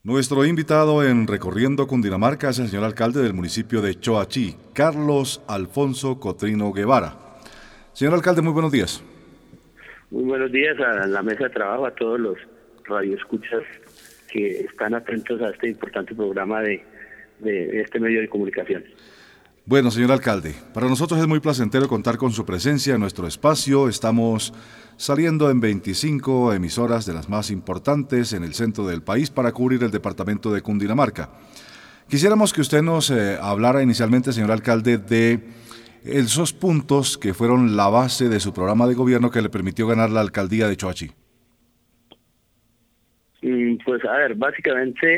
Nuestro invitado en Recorriendo Cundinamarca es el señor alcalde del municipio de Choachí, Carlos Alfonso Cotrino Guevara. Señor alcalde, muy buenos días. Muy buenos días a la mesa de trabajo, a todos los radioescuchas que están atentos a este importante programa de este medio de comunicación. Bueno, señor alcalde, para nosotros es muy placentero contar con su presencia en nuestro espacio. Estamos saliendo en 25 emisoras de las más importantes en el centro del país para cubrir el departamento de Cundinamarca. Quisiéramos que usted nos hablara inicialmente, señor alcalde, de esos puntos que fueron la base de su programa de gobierno que le permitió ganar la alcaldía de Choachí. Pues a ver, básicamente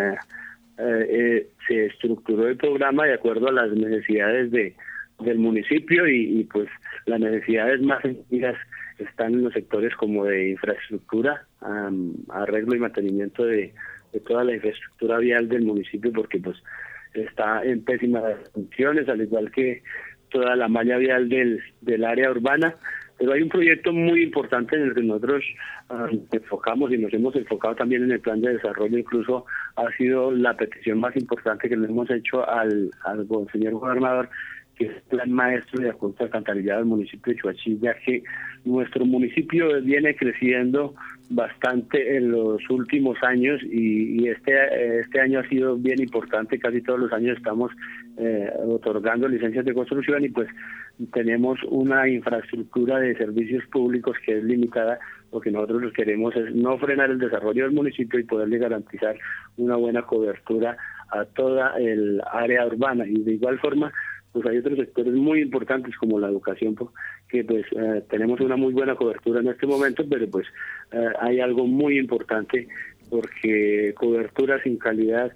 se estructuró el programa de acuerdo a las necesidades del municipio y pues las necesidades más sentidas están en los sectores como de infraestructura, arreglo y mantenimiento de toda la infraestructura vial del municipio, porque pues está en pésimas condiciones, al igual que toda la malla vial del área urbana. Pero hay un proyecto muy importante en el que nosotros enfocamos y nos hemos enfocado también en el plan de desarrollo. Incluso ha sido la petición más importante que le hemos hecho al señor gobernador, que es el plan maestro de acueducto alcantarillado del municipio de Choachí, ya que nuestro municipio viene creciendo bastante en los últimos años y este año ha sido bien importante. Casi todos los años estamos otorgando licencias de construcción y pues tenemos una infraestructura de servicios públicos que es limitada. Lo que nosotros queremos es no frenar el desarrollo del municipio y poderle garantizar una buena cobertura a toda el área urbana. Y de igual forma, pues hay otros sectores muy importantes como la educación, que pues tenemos una muy buena cobertura en este momento, pero pues hay algo muy importante, porque cobertura sin calidad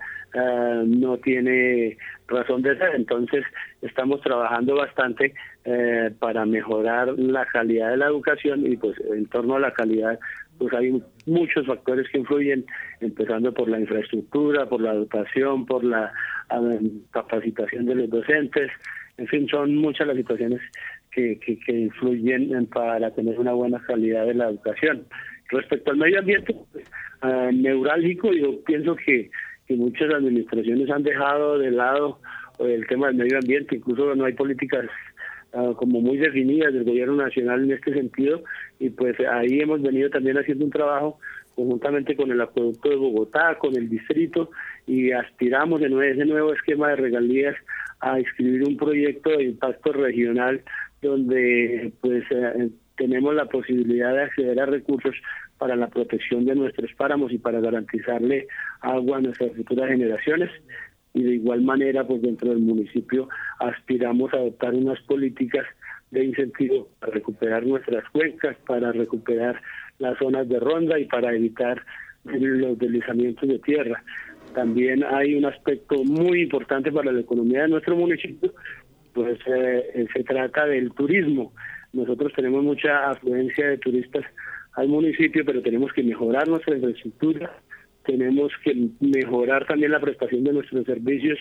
no tiene razón de ser. Entonces estamos trabajando bastante para mejorar la calidad de la educación y pues en torno a la calidad pues hay muchos factores que influyen, empezando por la infraestructura, por la educación, por la capacitación de los docentes. En fin, son muchas las situaciones que influyen para tener una buena calidad de la educación. Respecto al medio ambiente, neurálgico, yo pienso que muchas administraciones han dejado de lado el tema del medio ambiente. Incluso no hay políticas como muy definidas del gobierno nacional en este sentido, y pues ahí hemos venido también haciendo un trabajo conjuntamente con el acueducto de Bogotá, con el distrito, y aspiramos en ese nuevo esquema de regalías a inscribir un proyecto de impacto regional donde pues tenemos la posibilidad de acceder a recursos para la protección de nuestros páramos y para garantizarle agua a nuestras futuras generaciones. Y de igual manera, pues dentro del municipio aspiramos a adoptar unas políticas de incentivo para recuperar nuestras cuencas, para recuperar las zonas de ronda y para evitar los deslizamientos de tierra. También hay un aspecto muy importante para la economía de nuestro municipio, pues se trata del turismo. Nosotros tenemos mucha afluencia de turistas al municipio, pero tenemos que mejorar nuestra infraestructura, tenemos que mejorar también la prestación de nuestros servicios,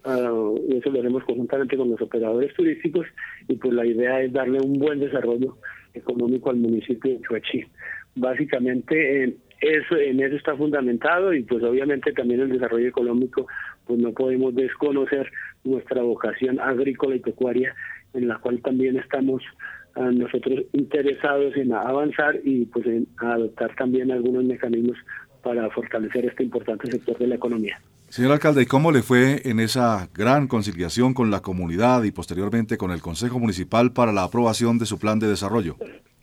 y eso lo haremos conjuntamente con los operadores turísticos, y pues la idea es darle un buen desarrollo económico al municipio de Choachí. Básicamente en eso está fundamentado, y pues obviamente también el desarrollo económico, pues no podemos desconocer nuestra vocación agrícola y pecuaria, en la cual también estamos nosotros interesados en avanzar y pues en adoptar también algunos mecanismos para fortalecer este importante sector de la economía. Señor alcalde, ¿y cómo le fue en esa gran conciliación con la comunidad y posteriormente con el Consejo Municipal para la aprobación de su plan de desarrollo?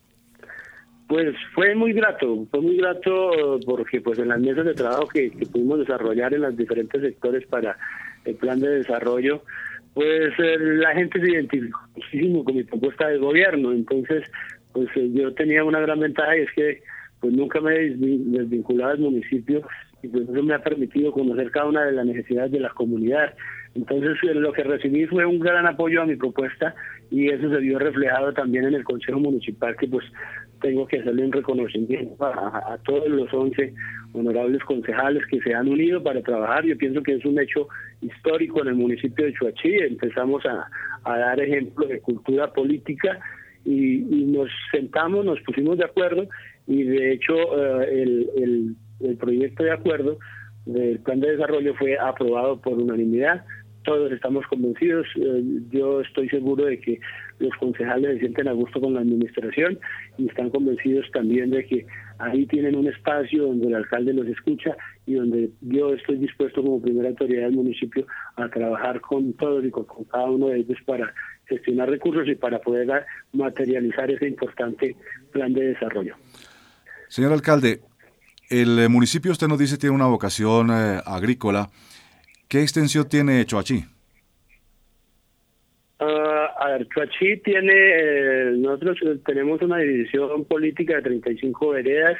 Pues fue muy grato porque pues en las mesas de trabajo que pudimos desarrollar en los diferentes sectores para el plan de desarrollo, pues la gente se identificó muchísimo con mi propuesta de gobierno. Entonces, pues yo tenía una gran ventaja, y es que pues nunca me he desvinculado del municipio, y pues eso me ha permitido conocer cada una de las necesidades de la comunidad. Entonces lo que recibí fue un gran apoyo a mi propuesta, y eso se vio reflejado también en el Consejo Municipal, que pues tengo que hacerle un reconocimiento a todos los 11 honorables concejales que se han unido para trabajar. Yo pienso que es un hecho histórico en el municipio de Choachí. Empezamos a dar ejemplo de cultura política y nos sentamos, nos pusimos de acuerdo, y de hecho el proyecto de acuerdo del plan de desarrollo fue aprobado por unanimidad. Todos estamos convencidos, yo estoy seguro de que los concejales se sienten a gusto con la administración y están convencidos también de que ahí tienen un espacio donde el alcalde los escucha y donde yo estoy dispuesto como primera autoridad del municipio a trabajar con todos y con cada uno de ellos para gestionar recursos y para poder materializar ese importante plan de desarrollo. Señor alcalde, el municipio, usted nos dice, tiene una vocación agrícola. ¿Qué extensión tiene Choachí? Choachí tiene, nosotros tenemos una división política de 35 veredas,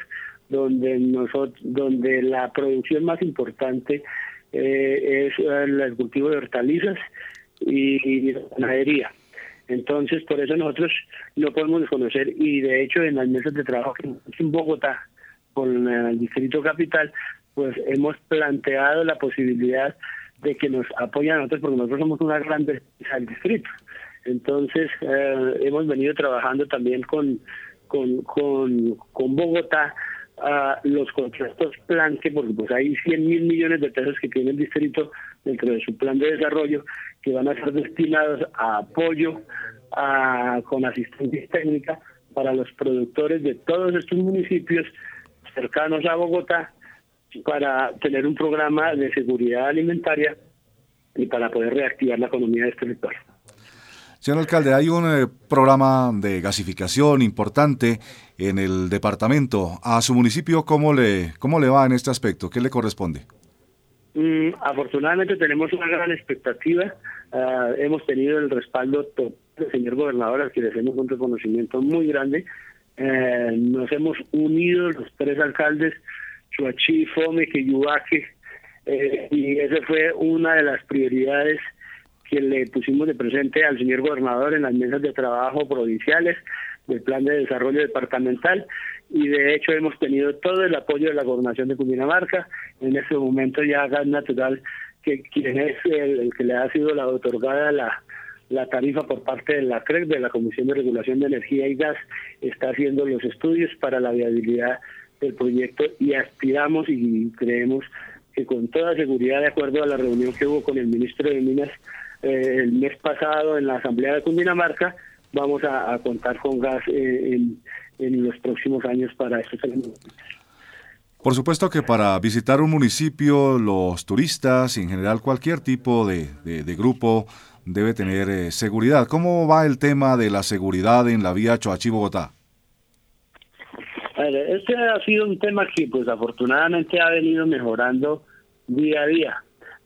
donde la producción más importante es el cultivo de hortalizas y ganadería. Entonces, por eso nosotros no podemos desconocer, y de hecho en las mesas de trabajo en Bogotá, con el Distrito Capital, pues hemos planteado la posibilidad de que nos apoyen a nosotros, porque nosotros somos una gran defensa del distrito. Entonces, hemos venido trabajando también con Bogotá los contratos Planque, porque pues hay 100.000 millones de pesos que tiene el distrito dentro de su plan de desarrollo, que van a ser destinados a apoyo con asistencia técnica para los productores de todos estos municipios cercanos a Bogotá, para tener un programa de seguridad alimentaria y para poder reactivar la economía de este sector. Señor alcalde, hay un programa de gasificación importante en el departamento. ¿A su municipio cómo le va en este aspecto? ¿Qué le corresponde? Afortunadamente tenemos una gran expectativa. Hemos tenido el respaldo del señor gobernador, al que le hacemos un reconocimiento muy grande. Nos hemos unido los tres alcaldes, Choachí, Fomeque y Ubaque, y esa fue una de las prioridades que le pusimos de presente al señor gobernador en las mesas de trabajo provinciales del plan de desarrollo departamental, y de hecho hemos tenido todo el apoyo de la gobernación de Cundinamarca. En este momento ya Gas Natural, que quien es el que le ha sido otorgada la tarifa por parte de la CREC, de la Comisión de Regulación de Energía y Gas, está haciendo los estudios para la viabilidad del proyecto, y aspiramos y creemos que con toda seguridad, de acuerdo a la reunión que hubo con el ministro de Minas el mes pasado en la Asamblea de Cundinamarca, vamos a contar con gas en los próximos años para estos elementos. Por supuesto que para visitar un municipio, los turistas y en general cualquier tipo de grupo debe tener seguridad. ¿Cómo va el tema de la seguridad en la vía Choachí-Bogotá? Este ha sido un tema que pues afortunadamente ha venido mejorando día a día.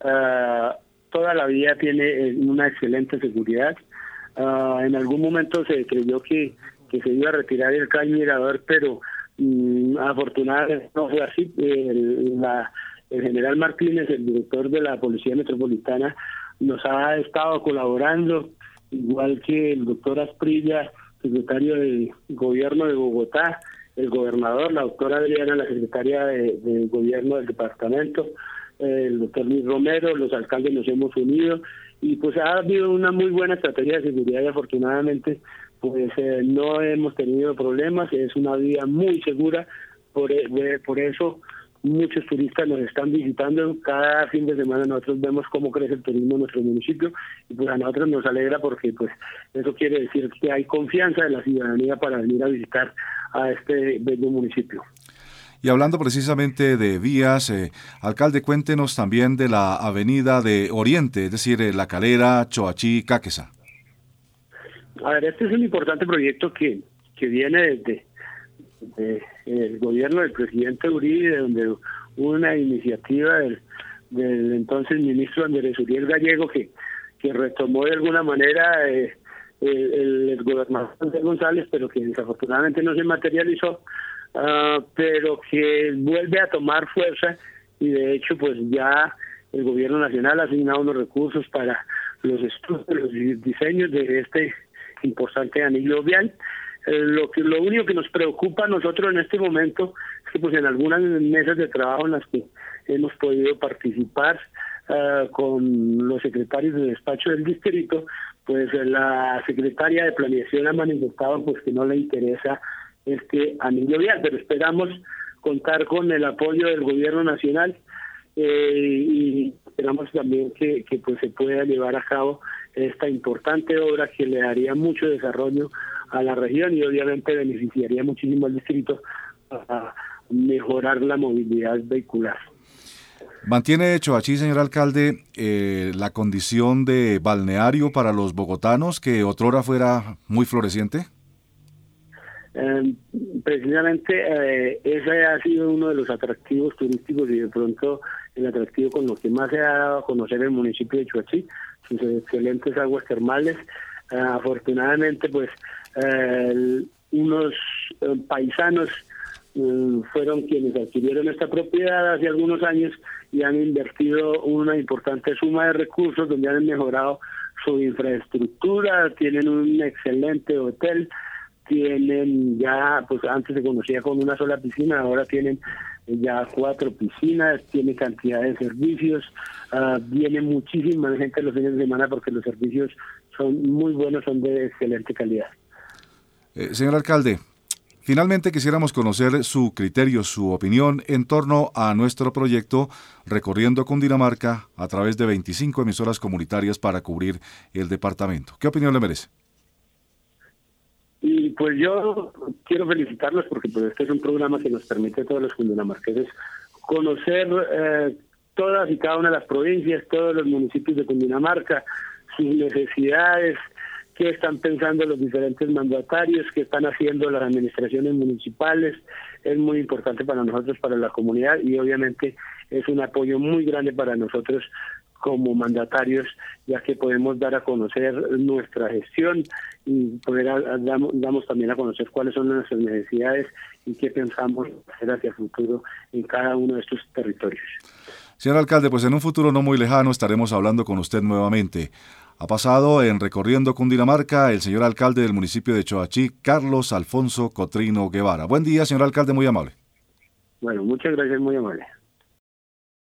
Toda la vía tiene una excelente seguridad. En algún momento se creyó que se iba a retirar el caño mirador, pero afortunadamente no fue así. El general Martínez, el director de la Policía Metropolitana, nos ha estado colaborando, igual que el doctor Asprilla, secretario de Gobierno de Bogotá, el gobernador, la doctora Adriana, la secretaria de Gobierno del departamento, el doctor Luis Romero, los alcaldes nos hemos unido, y pues ha habido una muy buena estrategia de seguridad, y afortunadamente pues no hemos tenido problemas. Es una vía muy segura, por eso muchos turistas nos están visitando. Cada fin de semana nosotros vemos cómo crece el turismo en nuestro municipio, y pues a nosotros nos alegra, porque pues eso quiere decir que hay confianza de la ciudadanía para venir a visitar a este bello municipio. Y hablando precisamente de vías, alcalde, cuéntenos también de la avenida de Oriente, es decir, La Calera, Choachí, Cáqueza. A ver, este es un importante proyecto que viene desde el gobierno del presidente Uribe, donde hubo una iniciativa del entonces ministro Andrés Uriel Gallego, que retomó de alguna manera el gobernador González, pero que desafortunadamente no se materializó, pero que vuelve a tomar fuerza, y de hecho pues ya el gobierno nacional ha asignado unos recursos para los estudios, los diseños de este importante anillo vial. Lo único que nos preocupa a nosotros en este momento es que pues en algunas mesas de trabajo en las que hemos podido participar con los secretarios de despacho del distrito, pues la secretaria de Planeación ha manifestado pues que no le interesa este anillo vial, pero esperamos contar con el apoyo del gobierno nacional y esperamos también que pues se pueda llevar a cabo esta importante obra que le daría mucho desarrollo a la región y obviamente beneficiaría muchísimo al distrito para mejorar la movilidad vehicular. ¿Mantiene Choachí, señor alcalde, la condición de balneario para los bogotanos que otrora fuera muy floreciente? Precisamente ese ha sido uno de los atractivos turísticos y de pronto el atractivo con lo que más se ha dado a conocer el municipio de Choachí, sus excelentes aguas termales. Afortunadamente, pues unos paisanos fueron quienes adquirieron esta propiedad hace algunos años y han invertido una importante suma de recursos donde han mejorado su infraestructura, tienen un excelente hotel, tienen ya, pues antes se conocía con una sola piscina, ahora tienen ya 4 piscinas, tiene cantidad de servicios, viene muchísima gente los fines de semana porque los servicios son muy buenos, son de excelente calidad. Señor alcalde, finalmente quisiéramos conocer su criterio, su opinión en torno a nuestro proyecto Recorriendo Cundinamarca a través de 25 emisoras comunitarias para cubrir el departamento. ¿Qué opinión le merece? Y pues yo quiero felicitarlos porque pues este es un programa que nos permite a todos los cundinamarqueses conocer todas y cada una de las provincias, todos los municipios de Cundinamarca, sus necesidades, qué están pensando los diferentes mandatarios, qué están haciendo las administraciones municipales. Es muy importante para nosotros, para la comunidad, y obviamente es un apoyo muy grande para nosotros como mandatarios, ya que podemos dar a conocer nuestra gestión y damos también a conocer cuáles son nuestras necesidades y qué pensamos hacer hacia el futuro en cada uno de estos territorios. Señor alcalde, pues en un futuro no muy lejano estaremos hablando con usted nuevamente. Ha pasado en Recorriendo Cundinamarca el señor alcalde del municipio de Choachí, Carlos Alfonso Cotrino Guevara. Buen día, señor alcalde, muy amable. Bueno, muchas gracias, muy amable.